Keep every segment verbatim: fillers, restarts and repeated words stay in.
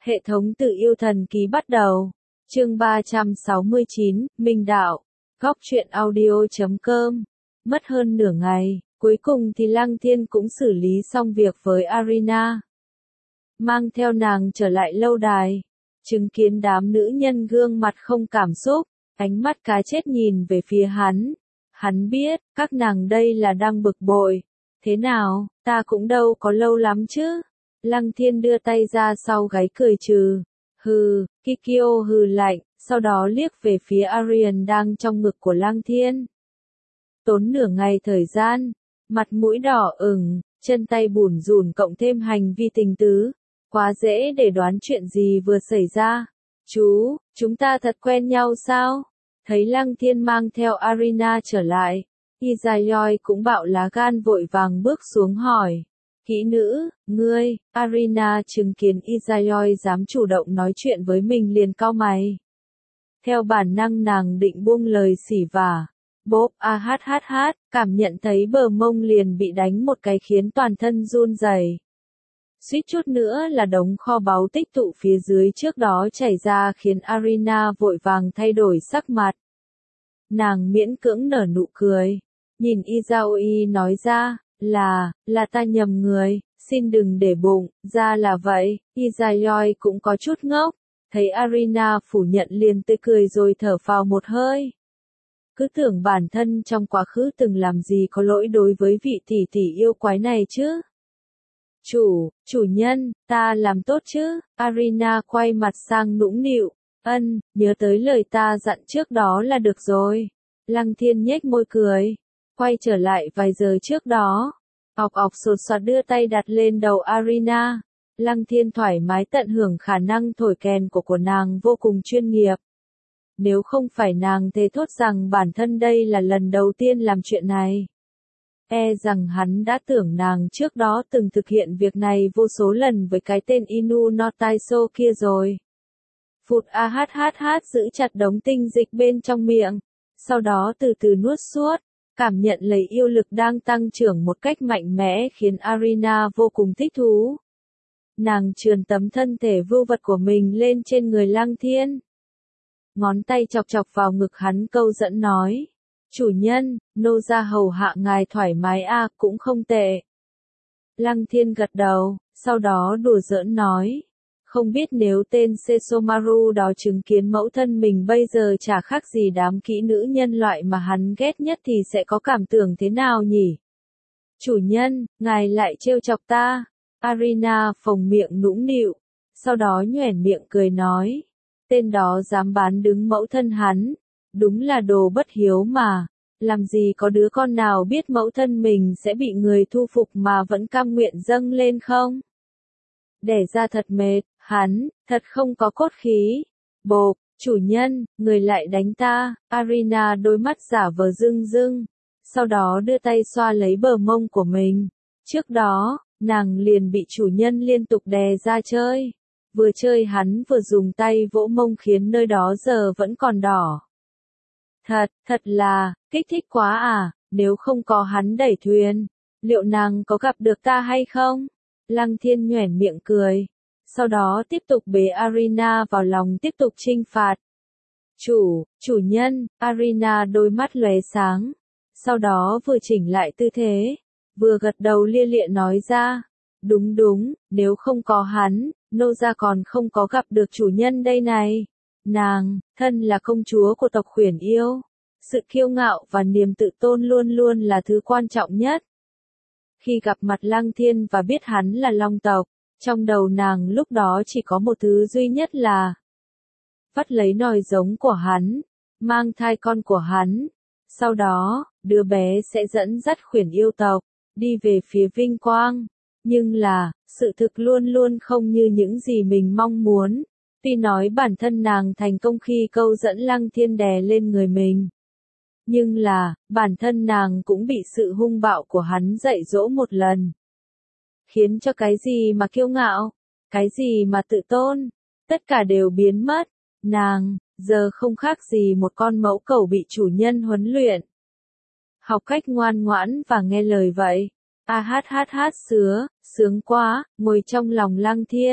Hệ thống tự yêu thần ký bắt đầu. Chương ba trăm sáu mươi chín, Minh Đạo. Góc truyện audio chấm com. Mất hơn nửa ngày, cuối cùng thì Lăng Thiên cũng xử lý xong việc với Arina. Mang theo nàng trở lại lâu đài. Chứng kiến đám nữ nhân gương mặt không cảm xúc, ánh mắt cá chết nhìn về phía hắn. Hắn biết, các nàng đây là đang bực bội. Thế nào, ta cũng đâu có lâu lắm chứ. Lăng Thiên đưa tay ra sau gáy cười trừ. Hừ, Kikyo hừ lạnh, sau đó liếc về phía Arian đang trong ngực của Lăng Thiên. Tốn nửa ngày thời gian, mặt mũi đỏ ửng, chân tay bủn rủn cộng thêm hành vi tình tứ. Quá dễ để đoán chuyện gì vừa xảy ra. Chú, chúng ta thật quen nhau sao? Thấy Lăng Thiên mang theo Arina trở lại, Izayoi cũng bạo lá gan vội vàng bước xuống hỏi. Kỹ nữ, ngươi, Arina chứng kiến Izayoi dám chủ động nói chuyện với mình liền cau mày. Theo bản năng nàng định buông lời xỉ vả. Bốp a hát hát hát, cảm nhận thấy bờ mông liền bị đánh một cái khiến toàn thân run rẩy. Suýt chút nữa là đống kho báu tích tụ phía dưới trước đó chảy ra khiến Arina vội vàng thay đổi sắc mặt. Nàng miễn cưỡng nở nụ cười. Nhìn Izayoi nói ra, là, là ta nhầm người, xin đừng để bụng, ra là vậy. Izayoi cũng có chút ngốc. Thấy Arina phủ nhận liền tươi cười rồi thở phào một hơi. Cứ tưởng bản thân trong quá khứ từng làm gì có lỗi đối với vị tỷ tỷ yêu quái này chứ. Chủ, chủ nhân, ta làm tốt chứ. Arina quay mặt sang nũng nịu. Ân, nhớ tới lời ta dặn trước đó là được rồi. Lăng Thiên nhếch môi cười. Quay trở lại vài giờ trước đó. Ọc ọc sột soạt đưa tay đặt lên đầu Arina. Lăng Thiên thoải mái tận hưởng khả năng thổi kèn của của nàng vô cùng chuyên nghiệp. Nếu không phải nàng thề thốt rằng bản thân đây là lần đầu tiên làm chuyện này. E rằng hắn đã tưởng nàng trước đó từng thực hiện việc này vô số lần với cái tên Inu no Taiso kia rồi. Phụt a hát hát hát giữ chặt đống tinh dịch bên trong miệng. Sau đó từ từ nuốt suốt. Cảm nhận lấy yêu lực đang tăng trưởng một cách mạnh mẽ khiến Arina vô cùng thích thú. Nàng trườn tấm thân thể vưu vật của mình lên trên người Lăng Thiên. Ngón tay chọc chọc vào ngực hắn câu dẫn nói. Chủ nhân, nô gia hầu hạ ngài thoải mái a, cũng không tệ. Lăng Thiên gật đầu, sau đó đùa giỡn nói. Không biết nếu tên Sesomaru đó chứng kiến mẫu thân mình bây giờ chả khác gì đám kỹ nữ nhân loại mà hắn ghét nhất thì sẽ có cảm tưởng thế nào nhỉ? Chủ nhân, ngài lại trêu chọc ta. Arina phồng miệng nũng nịu, sau đó nhoẻn miệng cười nói. Tên đó dám bán đứng mẫu thân hắn, đúng là đồ bất hiếu mà, làm gì có đứa con nào biết mẫu thân mình sẽ bị người thu phục mà vẫn cam nguyện dâng lên không? Đẻ ra thật mệt, hắn, thật không có cốt khí. Bộp, chủ nhân, người lại đánh ta. Arina đôi mắt giả vờ rưng rưng, sau đó đưa tay xoa lấy bờ mông của mình. Trước đó, nàng liền bị chủ nhân liên tục đè ra chơi. Vừa chơi hắn vừa dùng tay vỗ mông khiến nơi đó giờ vẫn còn đỏ. Thật, thật là, kích thích quá à, nếu không có hắn đẩy thuyền, liệu nàng có gặp được ta hay không? Lăng Thiên nhoẻn miệng cười. Sau đó tiếp tục bế Arina vào lòng tiếp tục chinh phạt. Chủ, chủ nhân, Arina đôi mắt lóe sáng. Sau đó vừa chỉnh lại tư thế, vừa gật đầu lia lịa nói ra. Đúng đúng, nếu không có hắn, nô gia còn không có gặp được chủ nhân đây này. Nàng, thân là công chúa của tộc Khuyển Yêu. Sự kiêu ngạo và niềm tự tôn luôn luôn là thứ quan trọng nhất. Khi gặp mặt Lăng Thiên và biết hắn là Long tộc, trong đầu nàng lúc đó chỉ có một thứ duy nhất là vắt lấy nòi giống của hắn, mang thai con của hắn. Sau đó, đứa bé sẽ dẫn dắt Khuyển Yêu tộc, đi về phía vinh quang. Nhưng là, sự thực luôn luôn không như những gì mình mong muốn. Tuy nói bản thân nàng thành công khi câu dẫn Lăng Thiên đè lên người mình. Nhưng là, bản thân nàng cũng bị sự hung bạo của hắn dạy dỗ một lần. Khiến cho cái gì mà kiêu ngạo, cái gì mà tự tôn, tất cả đều biến mất. Nàng, giờ không khác gì một con mẫu cẩu bị chủ nhân huấn luyện. Học cách ngoan ngoãn và nghe lời vậy. A hát hát hát sứa, sướng quá, ngồi trong lòng Lăng Thiên.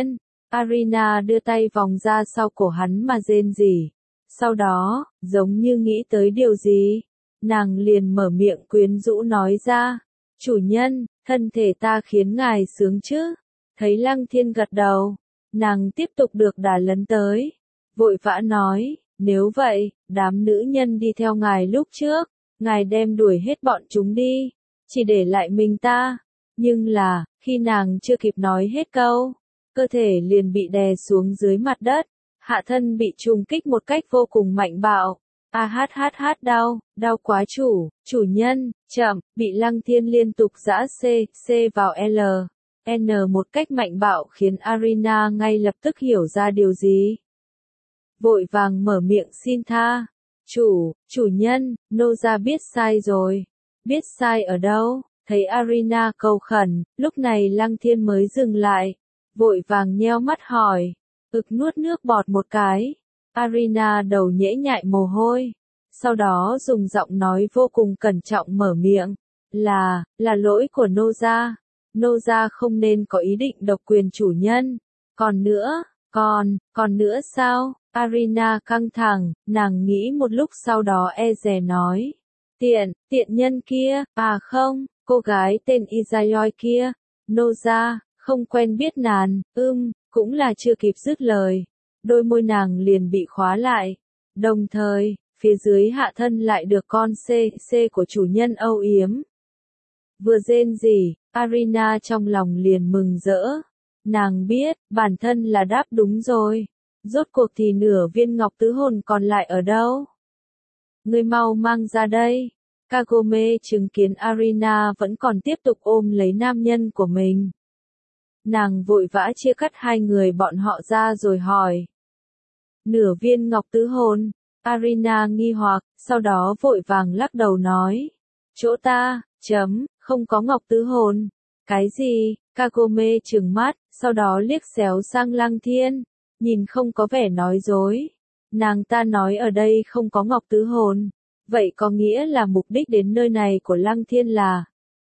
Arina đưa tay vòng ra sau cổ hắn mà rên rỉ. Sau đó, giống như nghĩ tới điều gì, nàng liền mở miệng quyến rũ nói ra, chủ nhân, thân thể ta khiến ngài sướng chứ. Thấy Lăng Thiên gật đầu, nàng tiếp tục được đà lấn tới, vội vã nói, nếu vậy, đám nữ nhân đi theo ngài lúc trước, ngài đem đuổi hết bọn chúng đi, chỉ để lại mình ta. Nhưng là, khi nàng chưa kịp nói hết câu, cơ thể liền bị đè xuống dưới mặt đất, hạ thân bị trùng kích một cách vô cùng mạnh bạo. A hát hát hát đau, đau quá chủ, chủ nhân, chậm, bị Lăng Thiên liên tục giã C, C vào L, N một cách mạnh bạo khiến Arina ngay lập tức hiểu ra điều gì. Vội vàng mở miệng xin tha. Chủ, chủ nhân, nô gia biết sai rồi. Biết sai ở đâu? Thấy Arina cầu khẩn, lúc này Lăng Thiên mới dừng lại, vội vàng nheo mắt hỏi, ực nuốt nước bọt một cái. Arina đầu nhễ nhại mồ hôi, sau đó dùng giọng nói vô cùng cẩn trọng mở miệng, là, là lỗi của nô gia, nô gia không nên có ý định độc quyền chủ nhân. Còn nữa, còn, còn nữa sao? Arina căng thẳng, nàng nghĩ một lúc sau đó e dè nói, tiện, tiện nhân kia, à không, cô gái tên Izayoi kia, nô gia, không quen biết nàng, ưm, cũng là chưa kịp dứt lời, đôi môi nàng liền bị khóa lại, đồng thời, phía dưới hạ thân lại được con C, C của chủ nhân âu yếm. Vừa rên rỉ, Arina trong lòng liền mừng rỡ, nàng biết, bản thân là đáp đúng rồi, rốt cuộc thì nửa viên ngọc tứ hồn còn lại ở đâu? Ngươi mau mang ra đây. Kagome chứng kiến Arina vẫn còn tiếp tục ôm lấy nam nhân của mình. Nàng vội vã chia cắt hai người bọn họ ra rồi hỏi. Nửa viên ngọc tứ hồn, Arina nghi hoặc, sau đó vội vàng lắc đầu nói. Chỗ ta, chấm, không có ngọc tứ hồn. Cái gì? Kagome trừng mắt, sau đó liếc xéo sang Lăng Thiên, nhìn không có vẻ nói dối. Nàng ta nói ở đây không có ngọc tứ hồn. Vậy có nghĩa là mục đích đến nơi này của Lăng Thiên là...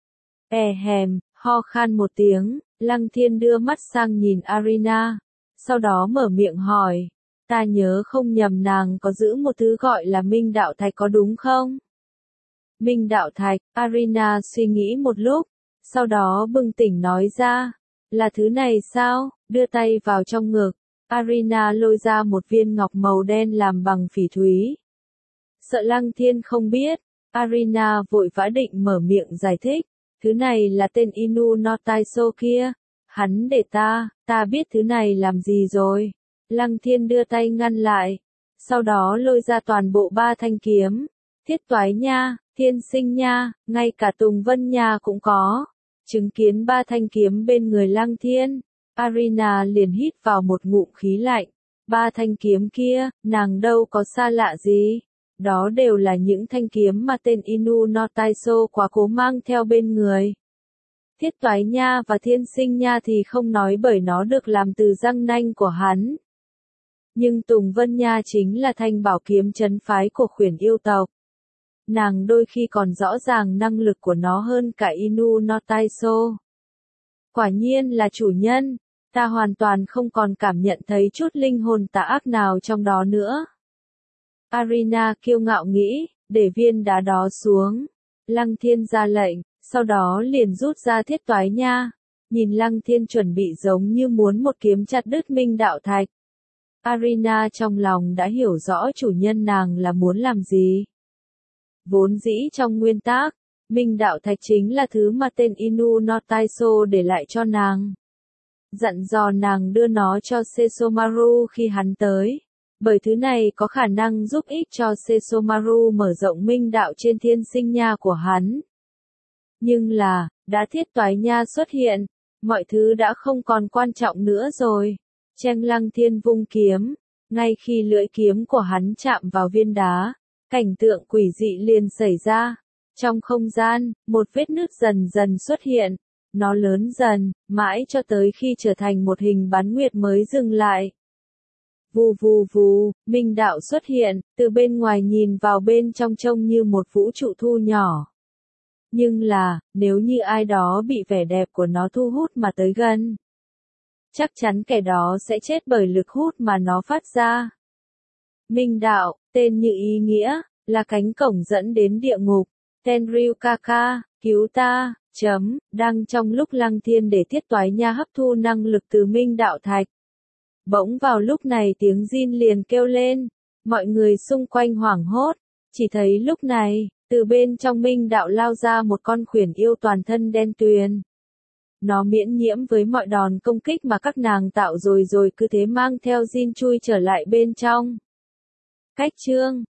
E hèm, ho khan một tiếng, Lăng Thiên đưa mắt sang nhìn Arina, sau đó mở miệng hỏi, ta nhớ không nhầm nàng có giữ một thứ gọi là Minh Đạo Thạch có đúng không? Minh Đạo Thạch, Arina suy nghĩ một lúc, sau đó bừng tỉnh nói ra, là thứ này sao? Đưa tay vào trong ngực, Arina lôi ra một viên ngọc màu đen làm bằng phỉ thúy. Sợ Lăng Thiên không biết, Arina vội vã định mở miệng giải thích, thứ này là tên Inu no Taiso kia, hắn để ta, ta biết thứ này làm gì rồi. Lăng Thiên đưa tay ngăn lại, sau đó lôi ra toàn bộ ba thanh kiếm, Thiết Toái Nha, Thiên Sinh Nha, ngay cả Tùng Vân Nha cũng có. Chứng kiến ba thanh kiếm bên người Lăng Thiên, Arina liền hít vào một ngụm khí lạnh, ba thanh kiếm kia, nàng đâu có xa lạ gì. Đó đều là những thanh kiếm mà tên Inu no Taiso quá cố mang theo bên người. Thiết Toái Nha và Thiên Sinh Nha thì không nói bởi nó được làm từ răng nanh của hắn. Nhưng Tùng Vân Nha chính là thanh bảo kiếm trấn phái của khuyển yêu tộc. Nàng đôi khi còn rõ ràng năng lực của nó hơn cả Inu no Taiso. Quả nhiên là chủ nhân, ta hoàn toàn không còn cảm nhận thấy chút linh hồn tà ác nào trong đó nữa. Arina kiêu ngạo nghĩ, để viên đá đó xuống. Lăng Thiên ra lệnh, sau đó liền rút ra Thiết Toái Nha. Nhìn Lăng Thiên chuẩn bị giống như muốn một kiếm chặt đứt Minh Đạo Thạch. Arina trong lòng đã hiểu rõ chủ nhân nàng là muốn làm gì. Vốn dĩ trong nguyên tắc, Minh Đạo Thạch chính là thứ mà tên Inu no Taiso để lại cho nàng. Dặn dò nàng đưa nó cho Sesomaru khi hắn tới. Bởi thứ này có khả năng giúp ích cho Sesomaru mở rộng minh đạo trên Thiên Sinh Nha của hắn. Nhưng là, đã Thiết Toái Nha xuất hiện, mọi thứ đã không còn quan trọng nữa rồi. Cheng Lăng Thiên vung kiếm, ngay khi lưỡi kiếm của hắn chạm vào viên đá, cảnh tượng quỷ dị liền xảy ra. Trong không gian, một vết nứt dần dần xuất hiện, nó lớn dần, mãi cho tới khi trở thành một hình bán nguyệt mới dừng lại. Vù vù vù, minh đạo xuất hiện, từ bên ngoài nhìn vào bên trong trông như một vũ trụ thu nhỏ. Nhưng là, nếu như ai đó bị vẻ đẹp của nó thu hút mà tới gần, chắc chắn kẻ đó sẽ chết bởi lực hút mà nó phát ra. Minh đạo, tên như ý nghĩa, là cánh cổng dẫn đến địa ngục. Tenryu Kaka, cứu ta, chấm, đang trong lúc Lăng Thiên để Thiết Toái Nha hấp thu năng lực từ Minh đạo thạch. Bỗng vào lúc này tiếng Jin liền kêu lên, mọi người xung quanh hoảng hốt, chỉ thấy lúc này, từ bên trong Minh đạo lao ra một con khuyển yêu toàn thân đen tuyền. Nó miễn nhiễm với mọi đòn công kích mà các nàng tạo rồi rồi cứ thế mang theo Jin chui trở lại bên trong. Cách chương